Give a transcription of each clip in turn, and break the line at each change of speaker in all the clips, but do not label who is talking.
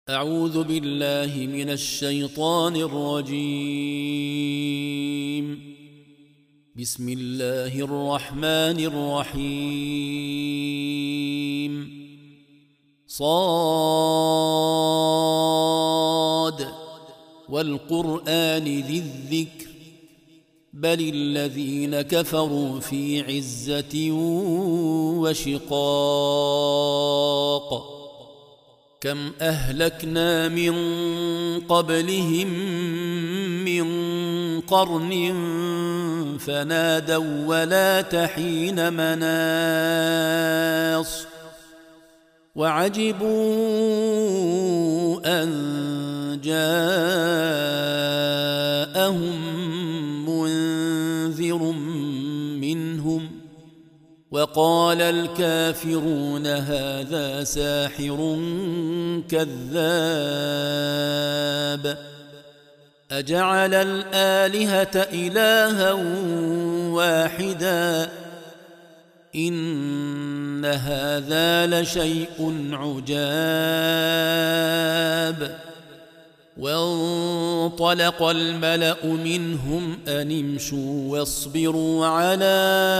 أعوذ بالله من الشيطان الرجيم. بسم الله الرحمن الرحيم. صاد والقرآن ذي الذكر بل الذين كفروا في عزة وشقاق. كم أهلكنا من قبلهم من قرن فنادوا ولا تحين مناص وعجبوا أن جاءهم منذر منهم وقال الكافرون هذا ساحر كذاب. أجعل الآلهة إلها واحدا إن هذا لشيء عجاب. وانطلق الملأ منهم أن امشوا واصبروا على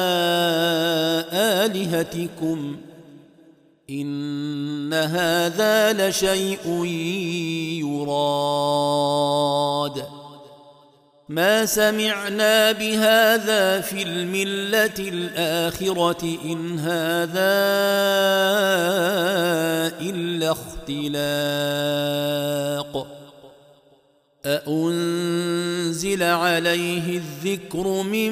آلهتكم إن هذا لشيء يراد. ما سمعنا بهذا في الملة الآخرة إن هذا إلا اختلاق. أأنزل عليه الذكر من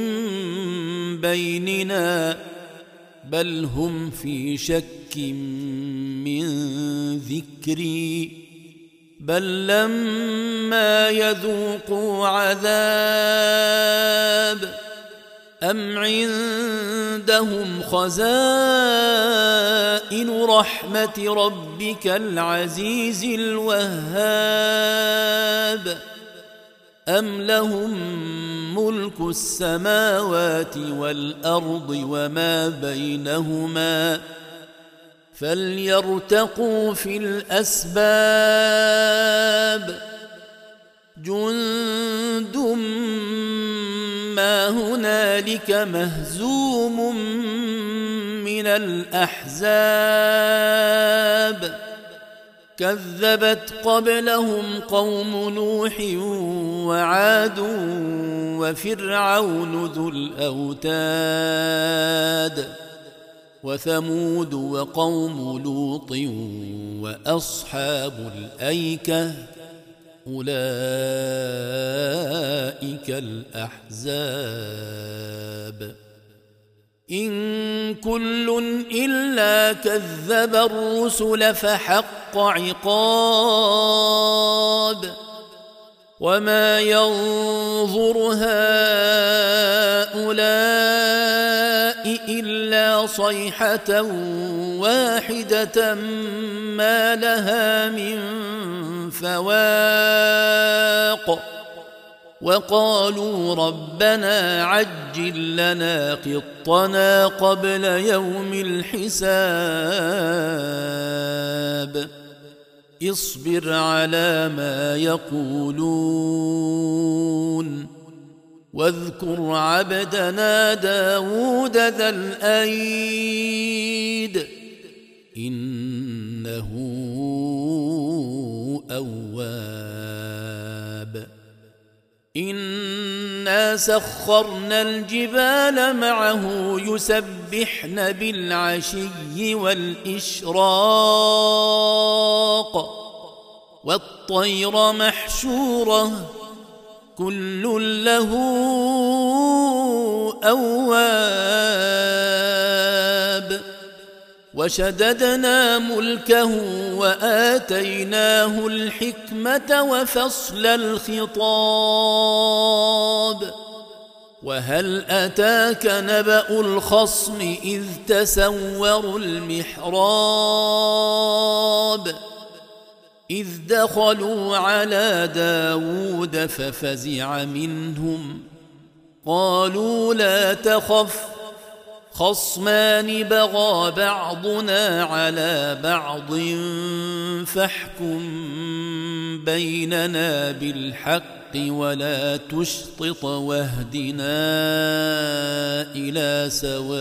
بيننا بل هم في شك من ذكري بل لما يذوقوا عذاب أم عندهم خزائن رحمة ربك العزيز الوهاب أم لهم ملك السماوات والأرض وما بينهما فليرتقوا في الأسباب. جند ما هنالك مهزوم من الأحزاب كذبت قبلهم قوم نوح وعاد وفرعون ذو الأوتاد وثمود وقوم لوط وأصحاب الأيكة أولئك الأحزاب. إن كل إلا كذب الرسل فحق عقاب. وما ينظر هؤلاء إلا صيحة واحدة ما لها من فواق. وقالوا ربنا عجل لنا قطنا قبل يوم الحساب. اصبر على ما يقولون واذكر عبدنا داود ذا الأيد إنه أواب. إنا سخرنا الجبال معه يسبحن بالعشي والإشراق والطير محشورة كل له أواب. وشددنا ملكه وآتيناه الحكمة وفصل الخطاب. وهل أتاك نبأ الخصم إذ تسوروا المحراب إذ دخلوا على داود ففزع منهم قالوا لا تخف خصمان بغى بعضنا على بعض فاحكم بيننا بالحق ولا تشطط واهدنا إلى سواء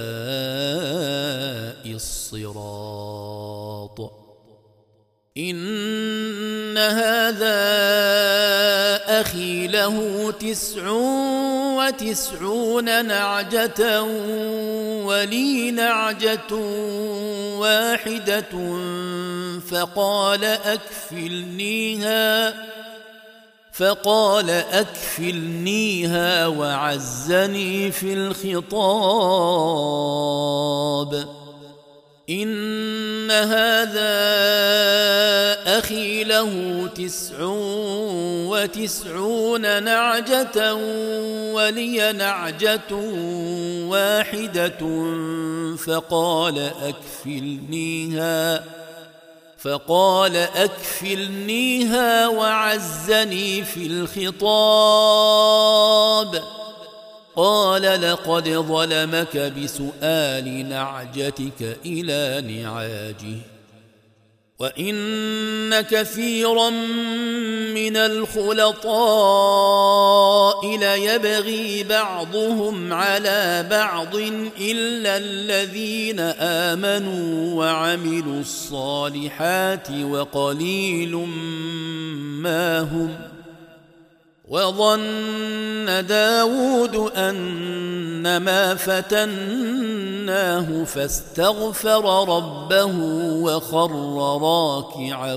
الصراط إن هذا أخي له 99 نعجة ولي نعجة واحدة فقال أكفلنيها وعزني في الخطاب إن هذا أخي له 99 نعجة ولي نعجة واحدة فقال أكفلنيها وعزني في الخطاب قال لقد ظلمك بسؤال نعجتك إلى نعاجه وإن كثيرا من الخلطاء ليبغي بعضهم على بعض إلا الذين آمنوا وعملوا الصالحات وقليل ما هم وظن داود أنما فتناه فاستغفر ربه وخر راكعا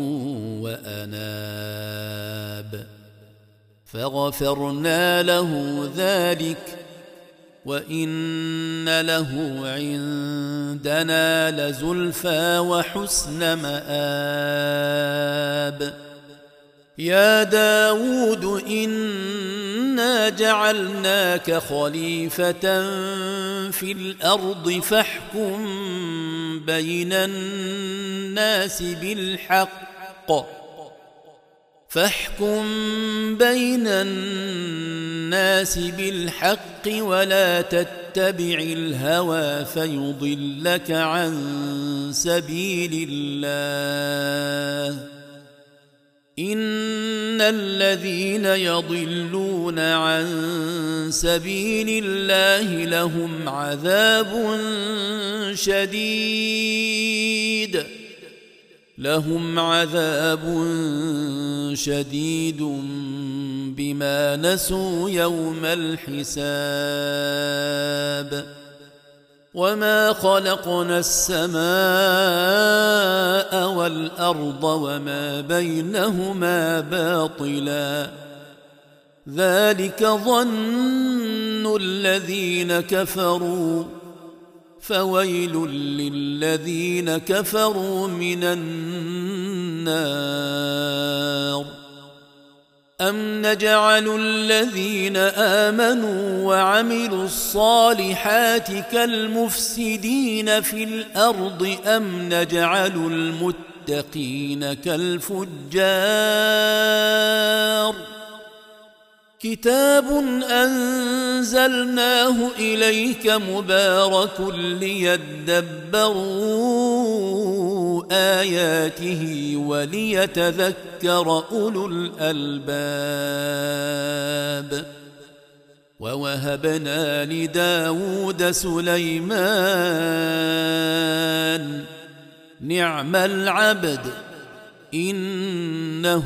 وأناب فغفرنا له ذلك وإن له عندنا لزلفى وحسن مآب يا داود إنا جعلناك خليفة في الأرض فاحكم بين الناس بالحق ولا تتبع الهوى فيضلك عن سبيل الله إن الذين يضلون عن سبيل الله لهم عذاب شديد بما نسوا يوم الحساب وما خلقنا السماء والأرض وما بينهما باطلا ذلك ظن الذين كفروا فويل للذين كفروا من النار أم نجعل الذين آمنوا وعملوا الصالحات كالمفسدين في الأرض أم نجعل المتقين كالفجار كتاب أنزلناه إليك مبارك ليدبروا آياته وليتذكر أولو الألباب ووهبنا لداود سليمان نعم العبد إنه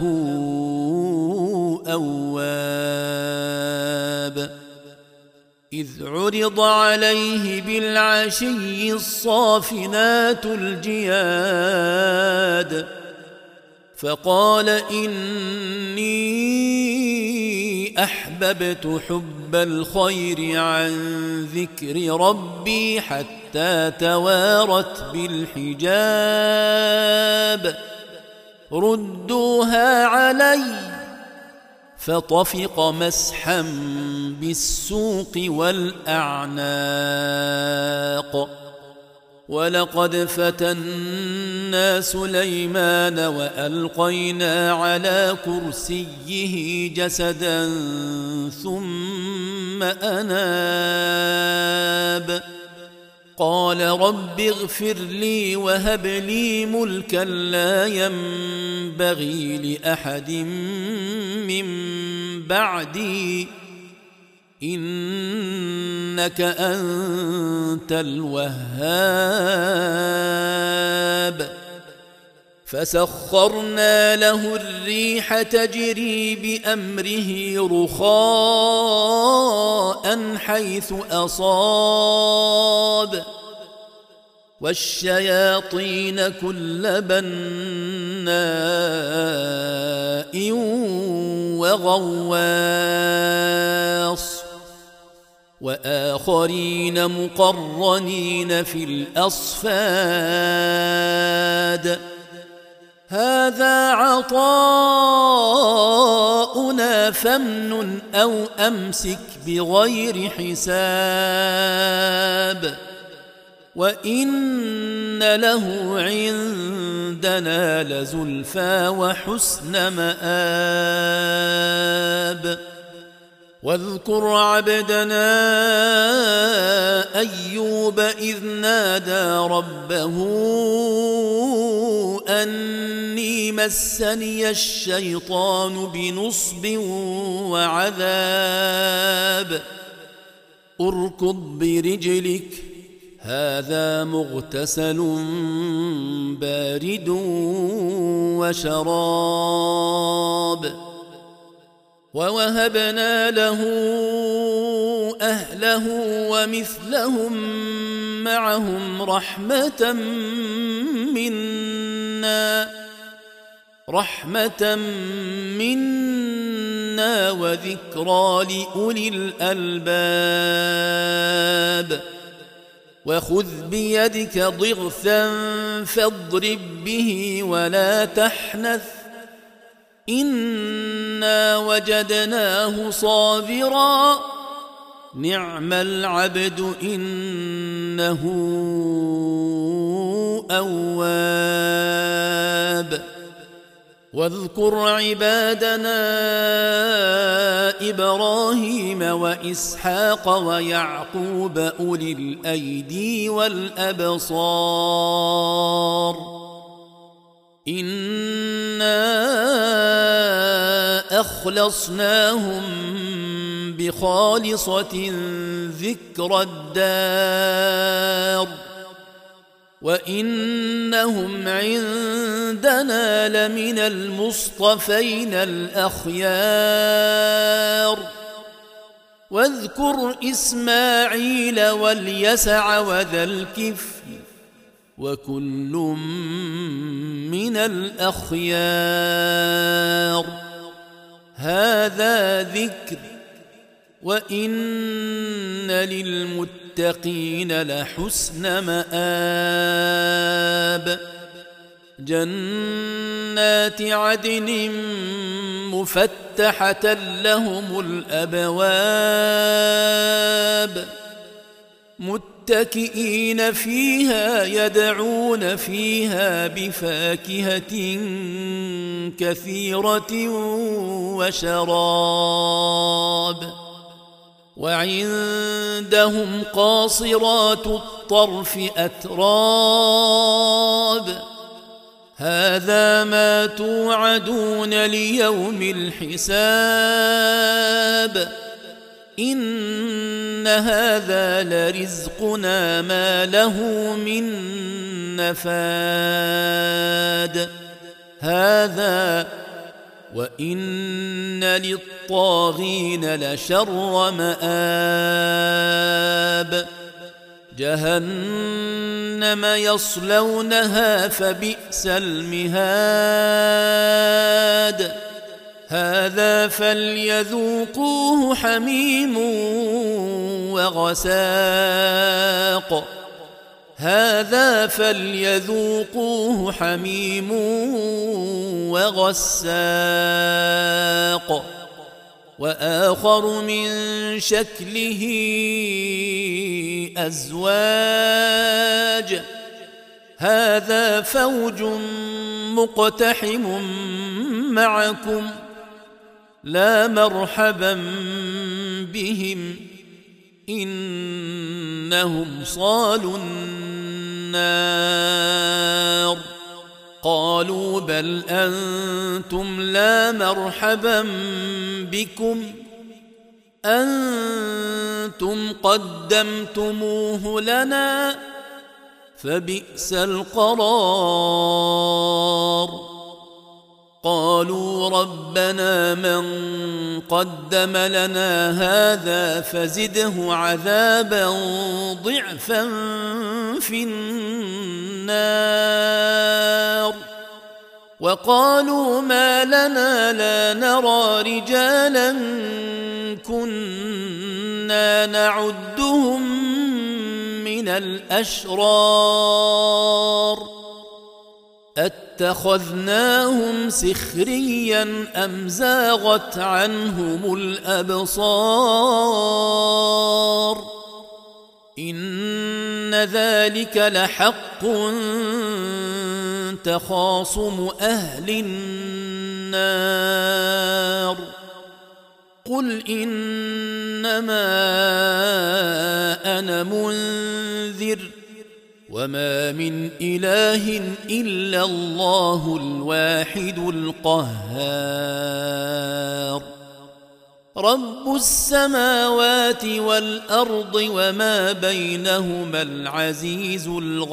أواب إذ عرض عليه بالعشي الصافنات الجياد فقال إني أحببت حب الخير عن ذكر ربي حتى توارت بالحجاب ردوها علي فطفق مسحا بالسوق والأعناق ولقد فتنا سليمان وألقينا على كرسيه جسدا ثم أناب قال رب اغفر لي وهب لي ملكا لا ينبغي لأحد من بعدي إنك أنت الوهاب فسخرنا له الريح تجري بأمره رخاء حيث أصاب والشياطين كل بناء وغواص وآخرين مقرنين في الأصفاد هذا عطاؤنا فامنن أو أمسك بغير حساب وإن له عندنا لزلفى وحسن مآب واذكر عبدنا أيوب إذ نادى ربه أني مسني الشيطان بنصب وعذاب اركض برجلك هذا مغتسل بارد وشراب ووهبنا له أهله ومثلهم معهم رحمة منا وذكرى لأولي الألباب وخذ بيدك ضغثا فاضرب به ولا تحنث إنا وجدناه صابرا نعم العبد إنه أواب واذكر عبادنا إبراهيم وإسحاق ويعقوب أولي الأيدي والأبصار إنا أخلصناهم بخالصة ذكر الدار وإنهم عندنا لمن المصطفين الأخيار واذكر إسماعيل واليسع وذا الكفل وكل من الأخيار هذا ذكر وإن للمتقين لحسن مآب جنات عدن مفتحة لهم الأبواب متكئين فيها يدعون فيها بفاكهة كثيرة وشراب وعندهم قاصرات الطرف أتراب هذا ما توعدون ليوم الحساب إن هذا لرزقنا ما له من نفاد هذا وإن للطاغين لشر مآب جهنم يصلونها فبئس المهاد هذا فليذوقوه حميم وغساق هذا فليذوقوه حميم وغساق وآخر من شكله أزواج هذا فوج مقتحم معكم لا مرحبا بهم إنهم صالوا النار قالوا بل أنتم لا مرحبا بكم أنتم قدمتموه لنا فبئس القرار قالوا ربنا من قدم لنا هذا فزده عذابا ضعفا في النار وقالوا ما لنا لا نرى رجالا كنا نعدهم من الأشرار اتخذناهم سخريا أم زاغت عنهم الأبصار إن ذلك لحق تخاصم أهل النار قل إنما أنا منذر وما من إله إلا الله الواحد القهار رب السماوات والأرض وما بينهما العزيز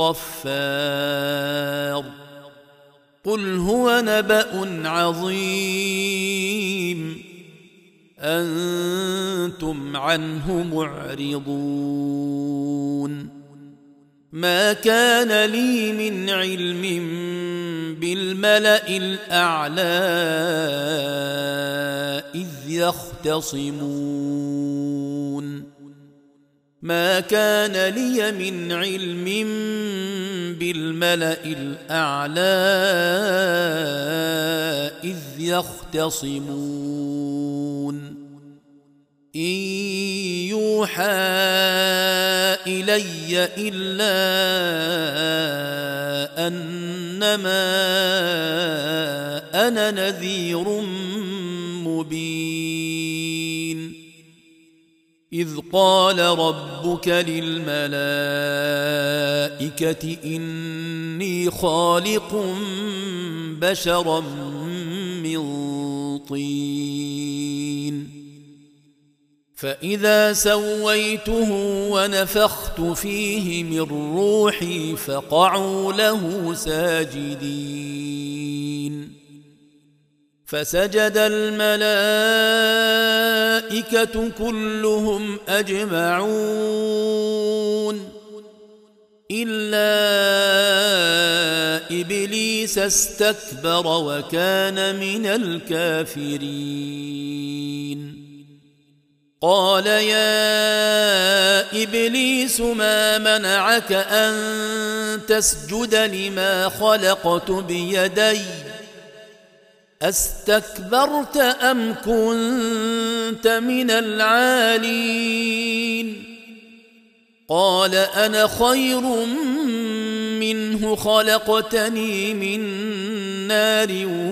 الغفار قل هو نبأ عظيم أنتم عنه معرضون ما كان لي من علم بالملأ الأعلى إذ يختصمون ما كان لي من علم بالملأ الأعلى إذ يختصمون إن يوحى إلي إلا أنما أنا نذير مبين إذ قال ربك للملائكة إني خالق بشرا من طين فإذا سويته ونفخت فيه من روحي فقعوا له ساجدين فسجد الملائكة كلهم أجمعون إلا إبليس استكبر وكان من الكافرين قال يا إبليس ما منعك أن تسجد لما خلقت بيدي أستكبرت أم كنت من العالين قال أنا خير منه خلقتني من نار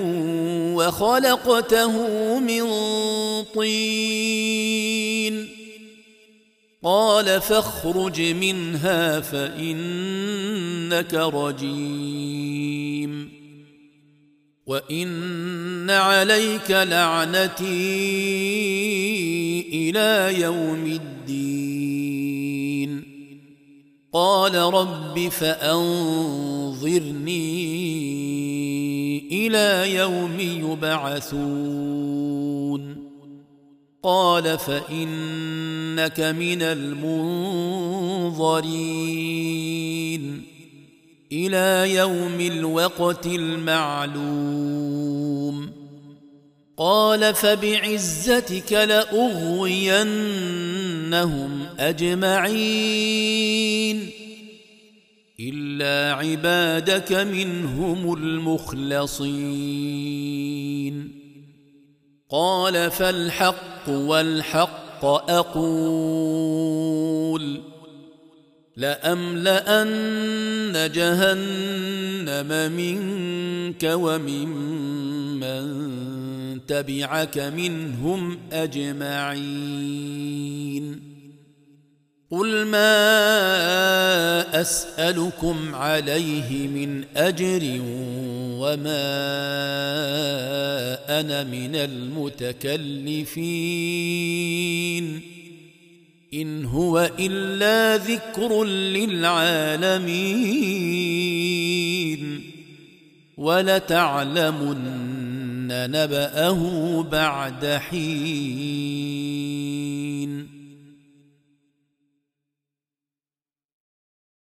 وخلقته من طين قال فاخرج منها فإنك رجيم وإن عليك لعنتي إلى يوم الدين قال رب فأنظرني إلى يوم يبعثون قال فإنك من المنظرين إلى يوم الوقت المعلوم قال فبعزتك لأغوينهم أجمعين إلا عبادك منهم المخلصين قال فالحق والحق أقول لأملأن جهنم منك وممن تبعك منهم أجمعين قل ما أسألكم عليه من أجر وما أنا من المتكلفين إن هو إلا ذكر للعالمين ولتعلمن نبأه بعد حين.